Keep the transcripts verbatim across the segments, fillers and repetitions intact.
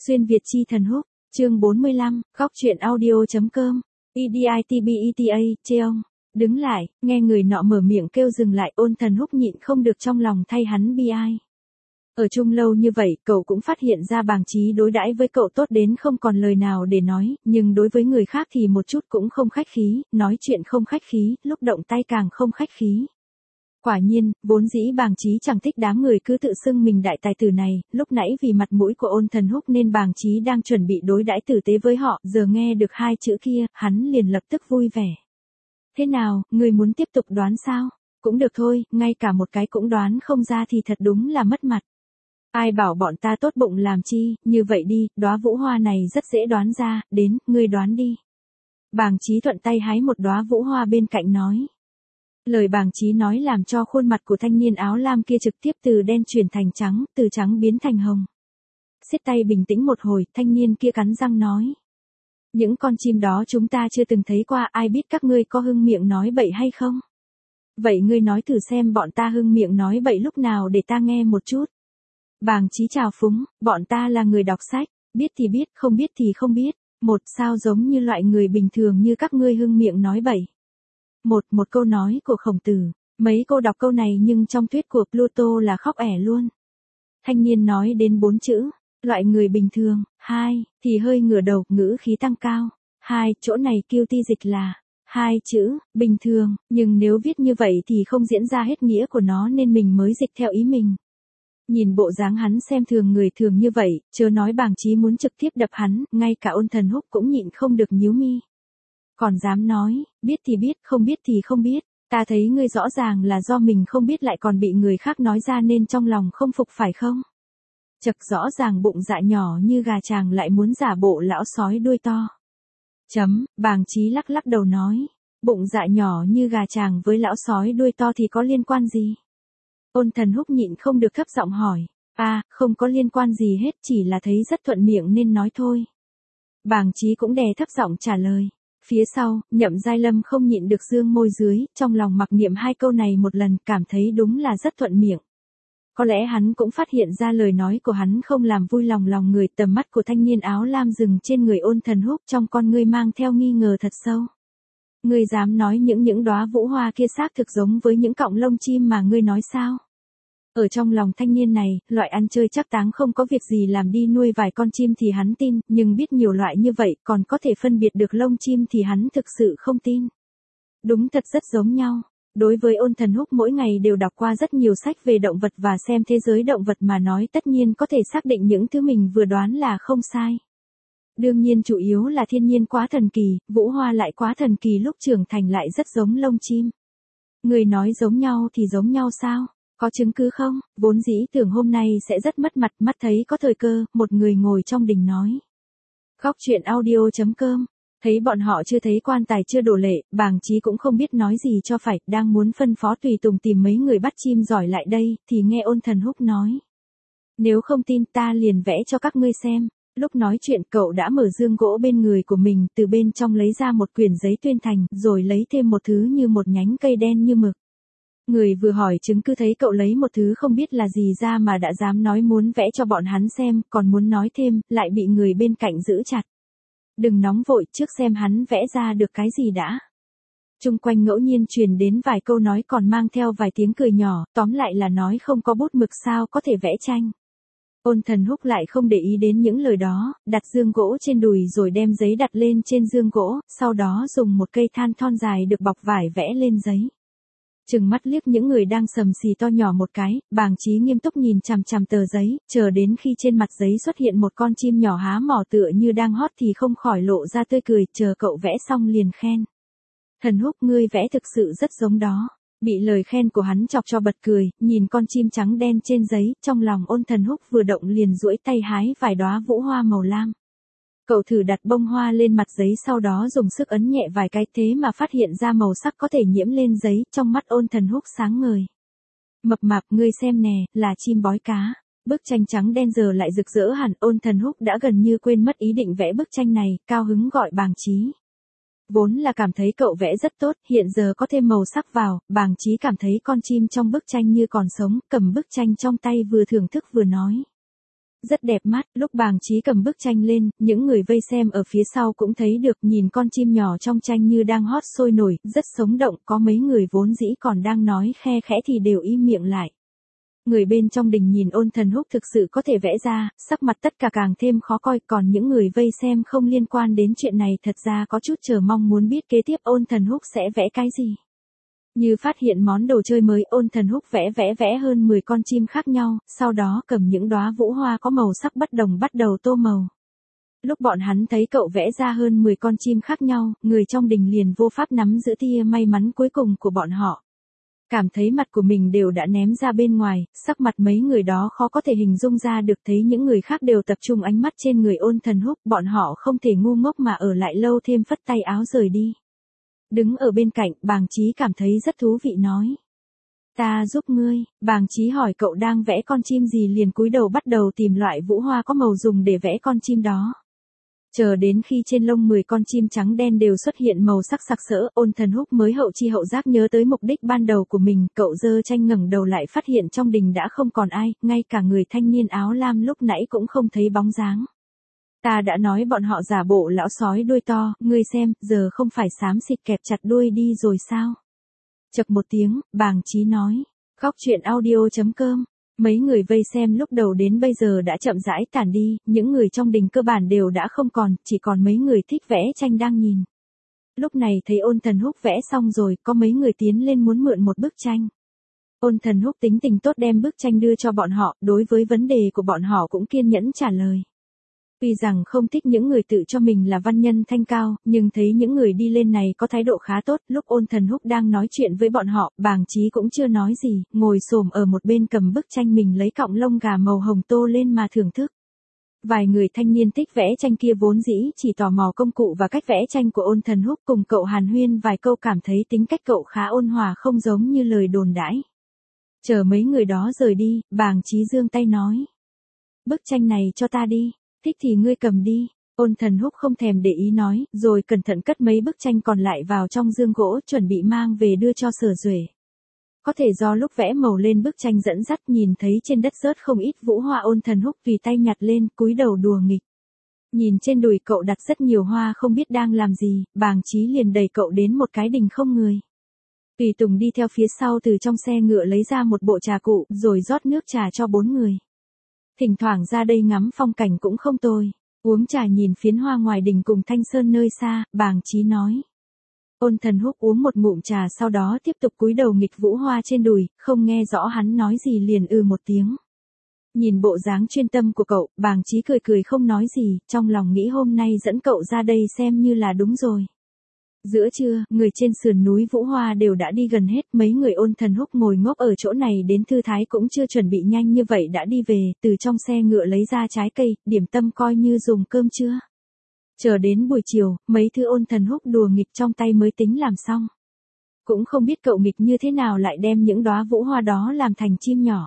Xuyên Việt chi thần húc, chương bốn mươi lăm, góc truyện audio.com, editbeta, Cheong. Đứng lại, nghe người nọ mở miệng kêu dừng lại, Ôn Thần Húc nhịn không được trong lòng thay hắn bi ai. Ở chung lâu như vậy, cậu cũng phát hiện ra Bàng Chí đối đãi với cậu tốt đến không còn lời nào để nói, nhưng đối với người khác thì một chút cũng không khách khí, nói chuyện không khách khí, lúc động tay càng không khách khí. Quả nhiên, vốn dĩ Bàng Chí chẳng thích đám người cứ tự xưng mình đại tài tử này, lúc nãy vì mặt mũi của Ôn Thần Húc nên Bàng Chí đang chuẩn bị đối đãi tử tế với họ, giờ nghe được hai chữ kia, hắn liền lập tức vui vẻ. Thế nào, người muốn tiếp tục đoán sao? Cũng được thôi, ngay cả một cái cũng đoán không ra thì thật đúng là mất mặt. Ai bảo bọn ta tốt bụng làm chi, như vậy đi, đóa vũ hoa này rất dễ đoán ra, đến, ngươi đoán đi. Bàng Chí thuận tay hái một đóa vũ hoa bên cạnh nói. Lời Bàng Chí nói làm cho khuôn mặt của thanh niên áo lam kia trực tiếp từ đen chuyển thành trắng, từ trắng biến thành hồng. Siết tay bình tĩnh một hồi, thanh niên kia cắn răng nói. Những con chim đó chúng ta chưa từng thấy qua, ai biết các ngươi có hưng miệng nói bậy hay không? Vậy ngươi nói thử xem bọn ta hưng miệng nói bậy lúc nào để ta nghe một chút. Bàng Chí chào phúng, bọn ta là người đọc sách, biết thì biết, không biết thì không biết. Một, sao giống như loại người bình thường như các ngươi hưng miệng nói bậy. Một, một câu nói của Khổng Tử, mấy cô đọc câu này nhưng trong thuyết của Pluto là khóc ẻ luôn. Thanh niên nói đến bốn chữ, loại người bình thường. Hai, thì hơi ngửa đầu, ngữ khí tăng cao. Hai, chỗ này kêu ti dịch là hai chữ, bình thường, nhưng nếu viết như vậy thì không diễn ra hết nghĩa của nó nên mình mới dịch theo ý mình. Nhìn bộ dáng hắn xem thường người thường như vậy, chớ nói Bàng Chí muốn trực tiếp đập hắn, ngay cả Ôn Thần Húc cũng nhịn không được nhíu mi. Còn dám nói, biết thì biết, không biết thì không biết, ta thấy ngươi rõ ràng là do mình không biết lại còn bị người khác nói ra nên trong lòng không phục phải không? Chật, rõ ràng bụng dạ nhỏ như gà chàng lại muốn giả bộ lão sói đuôi to. Chấm, Bàng Chí lắc lắc đầu nói, bụng dạ nhỏ như gà chàng với lão sói đuôi to thì có liên quan gì? Ôn Thần Húc nhịn không được thấp giọng hỏi, à, không có liên quan gì hết, chỉ là thấy rất thuận miệng nên nói thôi. Bàng Chí cũng đè thấp giọng trả lời. Phía sau, Nhậm Giai Lâm không nhịn được dương môi dưới, trong lòng mặc niệm hai câu này một lần, cảm thấy đúng là rất thuận miệng. Có lẽ hắn cũng phát hiện ra lời nói của hắn không làm vui lòng lòng người, tầm mắt của thanh niên áo lam dừng trên người Ôn Thần Húc, trong con ngươi mang theo nghi ngờ thật sâu. Ngươi dám nói những những đóa vũ hoa kia xác thực giống với những cọng lông chim mà ngươi nói sao? Ở trong lòng thanh niên này, loại ăn chơi chắc táng không có việc gì làm đi nuôi vài con chim thì hắn tin, nhưng biết nhiều loại như vậy còn có thể phân biệt được lông chim thì hắn thực sự không tin. Đúng thật rất giống nhau. Đối với Ôn Thần Húc mỗi ngày đều đọc qua rất nhiều sách về động vật và xem thế giới động vật mà nói tất nhiên có thể xác định những thứ mình vừa đoán là không sai. Đương nhiên chủ yếu là thiên nhiên quá thần kỳ, vũ hoa lại quá thần kỳ lúc trưởng thành lại rất giống lông chim. Người nói giống nhau thì giống nhau sao? Có chứng cứ không? Vốn dĩ tưởng hôm nay sẽ rất mất mặt, mắt thấy có thời cơ, một người ngồi trong đình nói. Góc truyện audio.com. Thấy bọn họ chưa thấy quan tài chưa đổ lệ, Bàng Chí cũng không biết nói gì cho phải, đang muốn phân phó tùy tùng tìm mấy người bắt chim giỏi lại đây, thì nghe Ôn Thần Húc nói. Nếu không tin ta liền vẽ cho các ngươi xem. Lúc nói chuyện cậu đã mở dương gỗ bên người của mình, từ bên trong lấy ra một quyển giấy tuyên thành, rồi lấy thêm một thứ như một nhánh cây đen như mực. Người vừa hỏi chứng cứ thấy cậu lấy một thứ không biết là gì ra mà đã dám nói muốn vẽ cho bọn hắn xem, còn muốn nói thêm, lại bị người bên cạnh giữ chặt. Đừng nóng vội, trước xem hắn vẽ ra được cái gì đã. Chung quanh ngẫu nhiên truyền đến vài câu nói còn mang theo vài tiếng cười nhỏ, tóm lại là nói không có bút mực sao có thể vẽ tranh. Ôn Thần Húc lại không để ý đến những lời đó, đặt dương gỗ trên đùi rồi đem giấy đặt lên trên dương gỗ, sau đó dùng một cây than thon dài được bọc vải vẽ lên giấy. Chừng mắt liếc những người đang sầm xì to nhỏ một cái, Bàng Chí nghiêm túc nhìn chằm chằm tờ giấy, chờ đến khi trên mặt giấy xuất hiện một con chim nhỏ há mỏ tựa như đang hót thì không khỏi lộ ra tươi cười, chờ cậu vẽ xong liền khen. Thần Húc, ngươi vẽ thực sự rất giống đó. Bị lời khen của hắn chọc cho bật cười, nhìn con chim trắng đen trên giấy, trong lòng Ôn Thần Húc vừa động liền duỗi tay hái vài đóa vũ hoa màu lam. Cậu thử đặt bông hoa lên mặt giấy sau đó dùng sức ấn nhẹ vài cái thế mà phát hiện ra màu sắc có thể nhiễm lên giấy, trong mắt Ôn Thần Húc sáng ngời. Mập mạp, ngươi xem nè, là chim bói cá. Bức tranh trắng đen giờ lại rực rỡ hẳn, Ôn Thần Húc đã gần như quên mất ý định vẽ bức tranh này, cao hứng gọi Bàng Chí. Vốn là cảm thấy cậu vẽ rất tốt, hiện giờ có thêm màu sắc vào, Bàng Chí cảm thấy con chim trong bức tranh như còn sống, cầm bức tranh trong tay vừa thưởng thức vừa nói. Rất đẹp mắt, lúc Bàng Chí cầm bức tranh lên, những người vây xem ở phía sau cũng thấy được, nhìn con chim nhỏ trong tranh như đang hót sôi nổi, rất sống động, có mấy người vốn dĩ còn đang nói khe khẽ thì đều im miệng lại. Người bên trong đình nhìn Ôn Thần Húc thực sự có thể vẽ ra, sắc mặt tất cả càng thêm khó coi, còn những người vây xem không liên quan đến chuyện này thật ra có chút chờ mong muốn biết kế tiếp Ôn Thần Húc sẽ vẽ cái gì. Như phát hiện món đồ chơi mới, Ôn Thần Húc vẽ vẽ vẽ hơn mười con chim khác nhau, sau đó cầm những đóa vũ hoa có màu sắc bất đồng bắt đầu tô màu. Lúc bọn hắn thấy cậu vẽ ra hơn mười con chim khác nhau, người trong đình liền vô pháp nắm giữ tia may mắn cuối cùng của bọn họ. Cảm thấy mặt của mình đều đã ném ra bên ngoài, sắc mặt mấy người đó khó có thể hình dung ra được, thấy những người khác đều tập trung ánh mắt trên người Ôn Thần Húc, bọn họ không thể ngu ngốc mà ở lại lâu thêm, phất tay áo rời đi. Đứng ở bên cạnh, Bàng Chí cảm thấy rất thú vị nói. Ta giúp ngươi. Bàng Chí hỏi cậu đang vẽ con chim gì, liền cúi đầu bắt đầu tìm loại vũ hoa có màu dùng để vẽ con chim đó. Chờ đến khi trên lông mười con chim trắng đen đều xuất hiện màu sắc sặc sỡ, Ôn Thần Húc mới hậu chi hậu giác nhớ tới mục đích ban đầu của mình, cậu giơ tranh ngẩng đầu lại phát hiện trong đình đã không còn ai, ngay cả người thanh niên áo lam lúc nãy cũng không thấy bóng dáng. Ta đã nói bọn họ giả bộ lão sói đuôi to, ngươi xem, giờ không phải xám xịt kẹp chặt đuôi đi rồi sao? Chậc một tiếng, Bàng Chí nói. Góc truyện audio chấm com. Mấy người vây xem lúc đầu đến bây giờ đã chậm rãi tản đi, những người trong đình cơ bản đều đã không còn, chỉ còn mấy người thích vẽ tranh đang nhìn. Lúc này thấy Ôn Thần Húc vẽ xong rồi, có mấy người tiến lên muốn mượn một bức tranh. Ôn Thần Húc tính tình tốt đem bức tranh đưa cho bọn họ, đối với vấn đề của bọn họ cũng kiên nhẫn trả lời. Tuy rằng không thích những người tự cho mình là văn nhân thanh cao, nhưng thấy những người đi lên này có thái độ khá tốt, lúc Ôn Thần Húc đang nói chuyện với bọn họ, Bàng Chí cũng chưa nói gì, ngồi xổm ở một bên cầm bức tranh mình lấy cọng lông gà màu hồng tô lên mà thưởng thức. Vài người thanh niên thích vẽ tranh kia vốn dĩ chỉ tò mò công cụ và cách vẽ tranh của Ôn Thần Húc, cùng cậu hàn huyên vài câu, cảm thấy tính cách cậu khá ôn hòa, không giống như lời đồn đãi. Chờ mấy người đó rời đi, Bàng Chí giương tay nói. Bức tranh này cho ta đi. Thích thì ngươi cầm đi. Ôn Thần Húc không thèm để ý nói, rồi cẩn thận cất mấy bức tranh còn lại vào trong dương gỗ, chuẩn bị mang về đưa cho Sở Duệ. Có thể do lúc vẽ màu lên bức tranh dẫn dắt, nhìn thấy trên đất rớt không ít vũ hoa, Ôn Thần Húc tùy tay nhặt lên, cúi đầu đùa nghịch. Nhìn trên đùi cậu đặt rất nhiều hoa không biết đang làm gì, Bàng Chí liền đẩy cậu đến một cái đình không người. Tùy Tùng đi theo phía sau, từ trong xe ngựa lấy ra một bộ trà cụ, rồi rót nước trà cho bốn người. Thỉnh thoảng ra đây ngắm phong cảnh cũng không tồi. Uống trà nhìn phiến hoa ngoài đình cùng Thanh Sơn nơi xa, Bàng Chí nói. Ôn Thần Húc uống một ngụm trà sau đó tiếp tục cúi đầu nghịch vũ hoa trên đùi, không nghe rõ hắn nói gì liền ừ một tiếng. Nhìn bộ dáng chuyên tâm của cậu, Bàng Chí cười cười không nói gì, trong lòng nghĩ hôm nay dẫn cậu ra đây xem như là đúng rồi. Giữa trưa, người trên sườn núi Vũ Hoa đều đã đi gần hết, mấy người Ôn Thần Húc ngồi ngốc ở chỗ này đến thư thái cũng chưa chuẩn bị nhanh như vậy đã đi về, từ trong xe ngựa lấy ra trái cây, điểm tâm coi như dùng cơm trưa. Chờ đến buổi chiều, mấy thứ Ôn Thần Húc đùa nghịch trong tay mới tính làm xong. Cũng không biết cậu nghịch như thế nào lại đem những đóa vũ hoa đó làm thành chim nhỏ.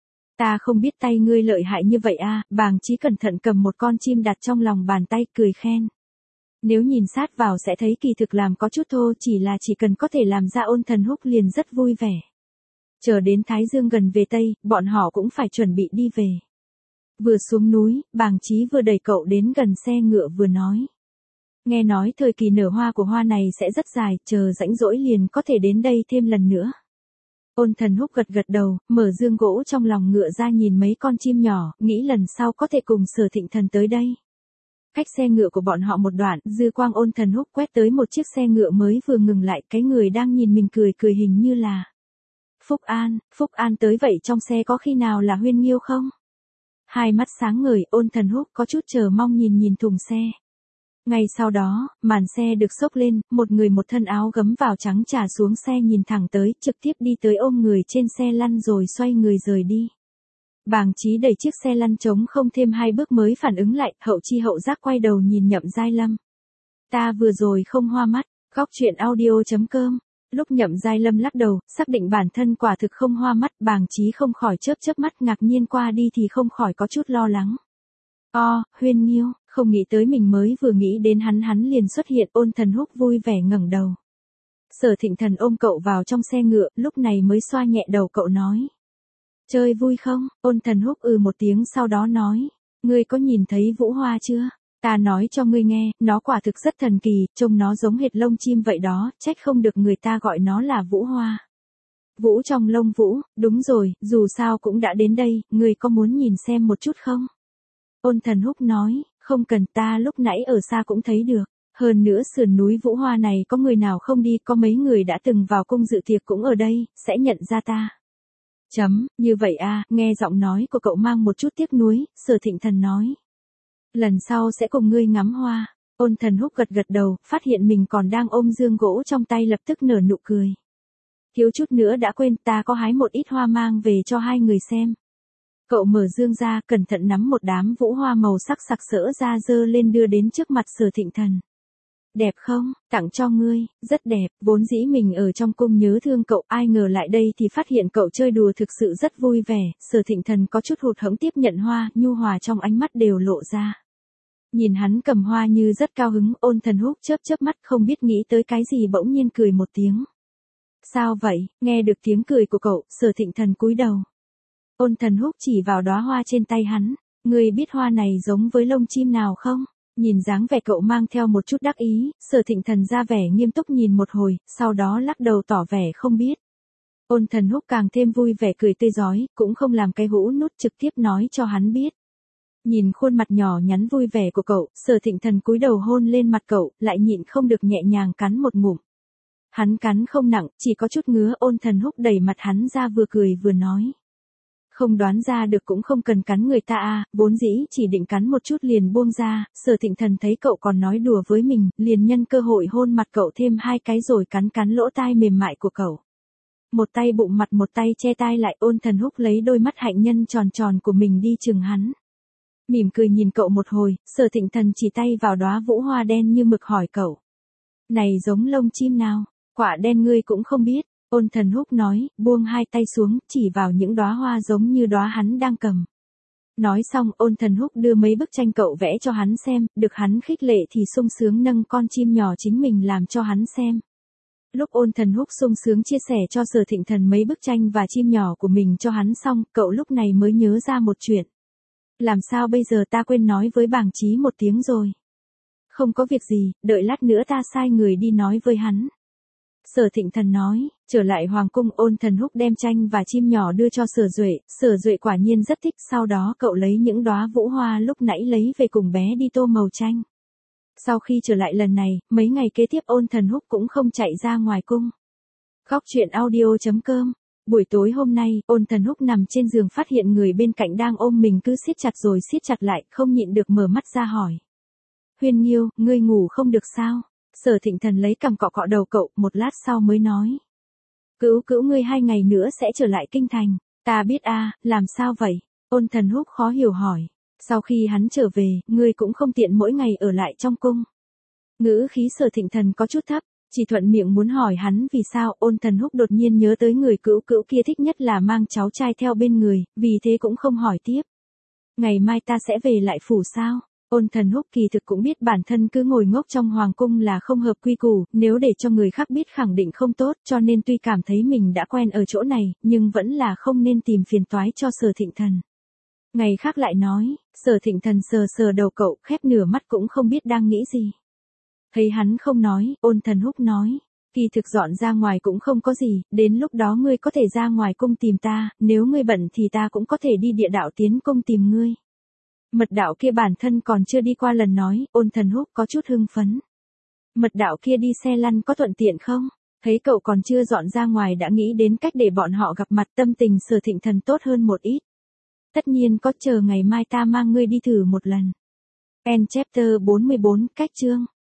Ta không biết tay ngươi lợi hại như vậy à, Bàng Chí cẩn thận cầm một con chim đặt trong lòng bàn tay, cười khen. Nếu nhìn sát vào sẽ thấy kỳ thực làm có chút thô, chỉ là chỉ cần có thể làm ra, Ôn Thần Húc liền rất vui vẻ. Chờ đến Thái Dương gần về Tây, bọn họ cũng phải chuẩn bị đi về. Vừa xuống núi, Bàng Chí vừa đẩy cậu đến gần xe ngựa vừa nói. Nghe nói thời kỳ nở hoa của hoa này sẽ rất dài, chờ rãnh rỗi liền có thể đến đây thêm lần nữa. Ôn Thần Húc gật gật đầu, mở dương gỗ trong lòng ngựa ra nhìn mấy con chim nhỏ, nghĩ lần sau có thể cùng Sở Thịnh Thần tới đây. Cách xe ngựa của bọn họ một đoạn, dư quang Ôn Thần Húc quét tới một chiếc xe ngựa mới vừa ngừng lại, cái người đang nhìn mình cười cười hình như là Phúc An. Phúc An tới vậy trong xe có khi nào là Huyên Nghiêu không? Hai mắt sáng ngời, Ôn Thần Húc có chút chờ mong nhìn nhìn thùng xe. Ngay sau đó, màn xe được xốc lên, một người một thân áo gấm vào trắng trà xuống xe nhìn thẳng tới, trực tiếp đi tới ôm người trên xe lăn rồi xoay người rời đi. Bàng Chí đẩy chiếc xe lăn trống không thêm hai bước mới phản ứng lại, hậu chi hậu giác quay đầu nhìn Nhậm Giai Lâm. Ta vừa rồi không hoa mắt. Góc truyện audio chấm com. Lúc Nhậm Giai Lâm lắc đầu, xác định bản thân quả thực không hoa mắt, Bàng Chí không khỏi chớp chớp mắt, ngạc nhiên qua đi thì không khỏi có chút lo lắng. O, Huyên Nghiêu, không nghĩ tới mình mới vừa nghĩ đến hắn hắn liền xuất hiện. Ôn Thần Húc vui vẻ ngẩng đầu. Sở Thịnh Thần ôm cậu vào trong xe ngựa, lúc này mới xoa nhẹ đầu cậu nói. Chơi vui không? Ôn Thần Húc ừ một tiếng sau đó nói. Ngươi có nhìn thấy vũ hoa chưa? Ta nói cho ngươi nghe, nó quả thực rất thần kỳ, trông nó giống hệt lông chim vậy đó, trách không được người ta gọi nó là vũ hoa. Vũ trong lông vũ, đúng rồi, dù sao cũng đã đến đây, ngươi có muốn nhìn xem một chút không? Ôn Thần Húc nói, không cần, ta lúc nãy ở xa cũng thấy được. Hơn nữa sườn núi vũ hoa này có người nào không đi, có mấy người đã từng vào cung dự tiệc cũng ở đây, sẽ nhận ra ta. Chấm, như vậy à, nghe giọng nói của cậu mang một chút tiếc nuối, Sở Thịnh Thần nói. Lần sau sẽ cùng ngươi ngắm hoa. Ôn Thần Húc gật gật đầu, phát hiện mình còn đang ôm dương gỗ trong tay lập tức nở nụ cười. Thiếu chút nữa đã quên, ta có hái một ít hoa mang về cho hai người xem. Cậu mở dương ra, cẩn thận nắm một đám vũ hoa màu sắc sặc sỡ ra dơ lên đưa đến trước mặt Sở Thịnh Thần. Đẹp không, tặng cho ngươi, rất đẹp, vốn dĩ mình ở trong cung nhớ thương cậu, ai ngờ lại đây thì phát hiện cậu chơi đùa thực sự rất vui vẻ, Sở Thịnh Thần có chút hụt hẫng tiếp nhận hoa, nhu hòa trong ánh mắt đều lộ ra. Nhìn hắn cầm hoa như rất cao hứng, Ôn Thần Húc chớp chớp mắt không biết nghĩ tới cái gì bỗng nhiên cười một tiếng. Sao vậy, nghe được tiếng cười của cậu, Sở Thịnh Thần cúi đầu. Ôn Thần Húc chỉ vào đóa hoa trên tay hắn, ngươi biết hoa này giống với lông chim nào không? Nhìn dáng vẻ cậu mang theo một chút đắc ý, Sở Thịnh Thần ra vẻ nghiêm túc nhìn một hồi, sau đó lắc đầu tỏ vẻ không biết. Ôn Thần Húc càng thêm vui vẻ cười tươi rói, cũng không làm cái hũ nút trực tiếp nói cho hắn biết. Nhìn khuôn mặt nhỏ nhắn vui vẻ của cậu, Sở Thịnh Thần cúi đầu hôn lên mặt cậu, lại nhịn không được nhẹ nhàng cắn một ngụm. Hắn cắn không nặng, chỉ có chút ngứa. Ôn Thần Húc đẩy mặt hắn ra vừa cười vừa nói. Không đoán ra được cũng không cần cắn người ta à, vốn dĩ chỉ định cắn một chút liền buông ra, Sở Thịnh Thần thấy cậu còn nói đùa với mình, liền nhân cơ hội hôn mặt cậu thêm hai cái rồi cắn cắn lỗ tai mềm mại của cậu. Một tay bụng mặt một tay che tai lại. Ôn Thần Húc lấy đôi mắt hạnh nhân tròn tròn của mình đi chừng hắn. Mỉm cười nhìn cậu một hồi, Sở Thịnh Thần chỉ tay vào đóa vũ hoa đen như mực hỏi cậu. Này giống lông chim nào, quả đen ngươi cũng không biết. Ôn Thần Húc nói, buông hai tay xuống, chỉ vào những đóa hoa giống như đóa hắn đang cầm. Nói xong, Ôn Thần Húc đưa mấy bức tranh cậu vẽ cho hắn xem, được hắn khích lệ thì sung sướng nâng con chim nhỏ chính mình làm cho hắn xem. Lúc Ôn Thần Húc sung sướng chia sẻ cho Sở Thịnh Thần mấy bức tranh và chim nhỏ của mình cho hắn xong, cậu lúc này mới nhớ ra một chuyện. Làm sao bây giờ ta quên nói với Bàng Chí một tiếng rồi. Không có việc gì, đợi lát nữa ta sai người đi nói với hắn. Sở Thịnh Thần nói, trở lại hoàng cung. Ôn Thần Húc đem tranh và chim nhỏ đưa cho Sở Duệ, Sở Duệ quả nhiên rất thích, sau đó cậu lấy những đóa vũ hoa lúc nãy lấy về cùng bé đi tô màu tranh. Sau khi trở lại lần này, mấy ngày kế tiếp Ôn Thần Húc cũng không chạy ra ngoài cung. Góc truyện audio chấm com. Buổi tối hôm nay, Ôn Thần Húc nằm trên giường phát hiện người bên cạnh đang ôm mình cứ siết chặt rồi siết chặt lại, không nhịn được mở mắt ra hỏi. Huyên Nghiêu, ngươi ngủ không được sao? Sở Thịnh Thần lấy cằm cọ cọ đầu cậu, một lát sau mới nói. Cữu cữu ngươi hai ngày nữa sẽ trở lại kinh thành. Ta biết a, à, làm sao vậy? Ôn Thần Húc khó hiểu hỏi. Sau khi hắn trở về, ngươi cũng không tiện mỗi ngày ở lại trong cung. Ngữ khí Sở Thịnh Thần có chút thấp, chỉ thuận miệng muốn hỏi hắn vì sao. Ôn Thần Húc đột nhiên nhớ tới người cữu cữu kia thích nhất là mang cháu trai theo bên người, vì thế cũng không hỏi tiếp. Ngày mai ta sẽ về lại phủ sao? Ôn Thần Húc kỳ thực cũng biết bản thân cứ ngồi ngốc trong hoàng cung là không hợp quy củ, nếu để cho người khác biết khẳng định không tốt, cho nên tuy cảm thấy mình đã quen ở chỗ này, nhưng vẫn là không nên tìm phiền toái cho Sở Thịnh Thần. Ngày khác lại nói, Sở Thịnh Thần sờ sờ đầu cậu, khép nửa mắt cũng không biết đang nghĩ gì. Thấy hắn không nói, Ôn Thần Húc nói, kỳ thực dọn ra ngoài cũng không có gì, đến lúc đó ngươi có thể ra ngoài cung tìm ta, nếu ngươi bận thì ta cũng có thể đi địa đạo tiến cung tìm ngươi. Mật đạo kia bản thân còn chưa đi qua lần nói, Ôn Thần Húc có chút hưng phấn. Mật đạo kia đi xe lăn có thuận tiện không? Thấy cậu còn chưa dọn ra ngoài đã nghĩ đến cách để bọn họ gặp mặt, tâm tình Sở Thịnh Thần tốt hơn một ít. Tất nhiên có, chờ ngày mai ta mang ngươi đi thử một lần. End chapter bốn mươi bốn, cách chương.